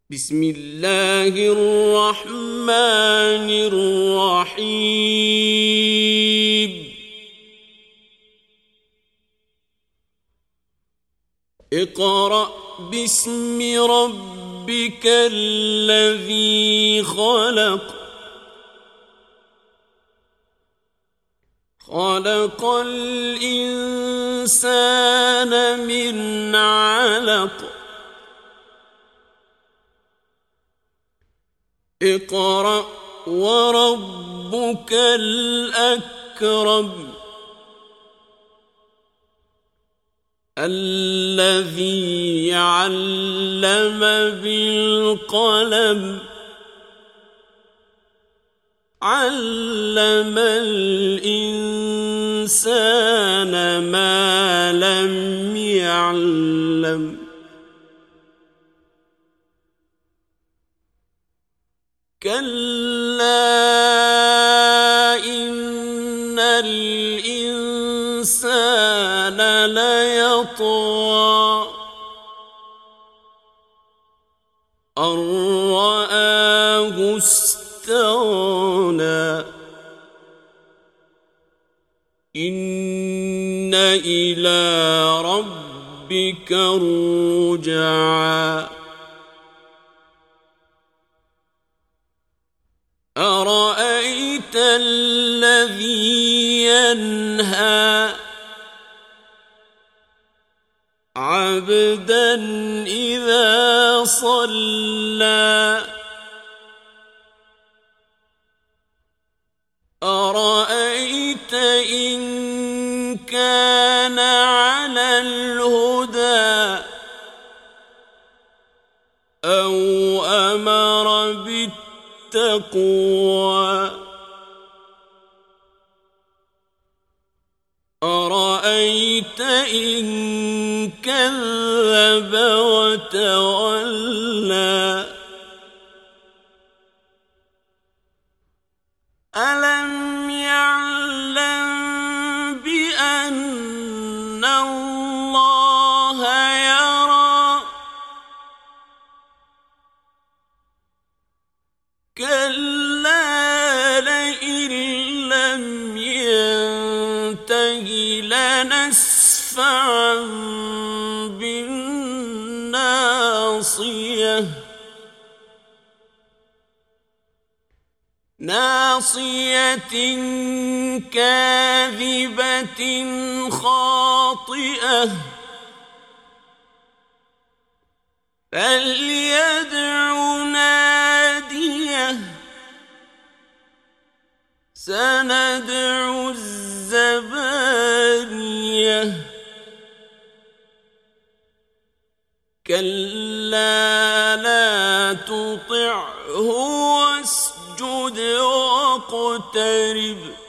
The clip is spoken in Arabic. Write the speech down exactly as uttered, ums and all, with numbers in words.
بسم الله الرحمن الرحيم اقرأ باسم ربك الذي خلق خلق الإنسان من علق اقرأ وربك الأكرم الذي علم بالقلم علم الإنسان ما لم يعلم كلا إن الإنسان ليطغى أن رآه استغنى إن إلى ربك الرجعى أرأيت الذي ينهى عبدا إذا صلى أرأيت إن كان على الهدى أو أمر بالتقوى أرأيت إن كذب وتولى ألم يعلم بأن الله يرى كلا لئن لم ينته لنسفعا بالناصية ناصية كاذبة خاطئة فليدع ناديه سندع الزبانية كلا لا تطعه واسجد واقترب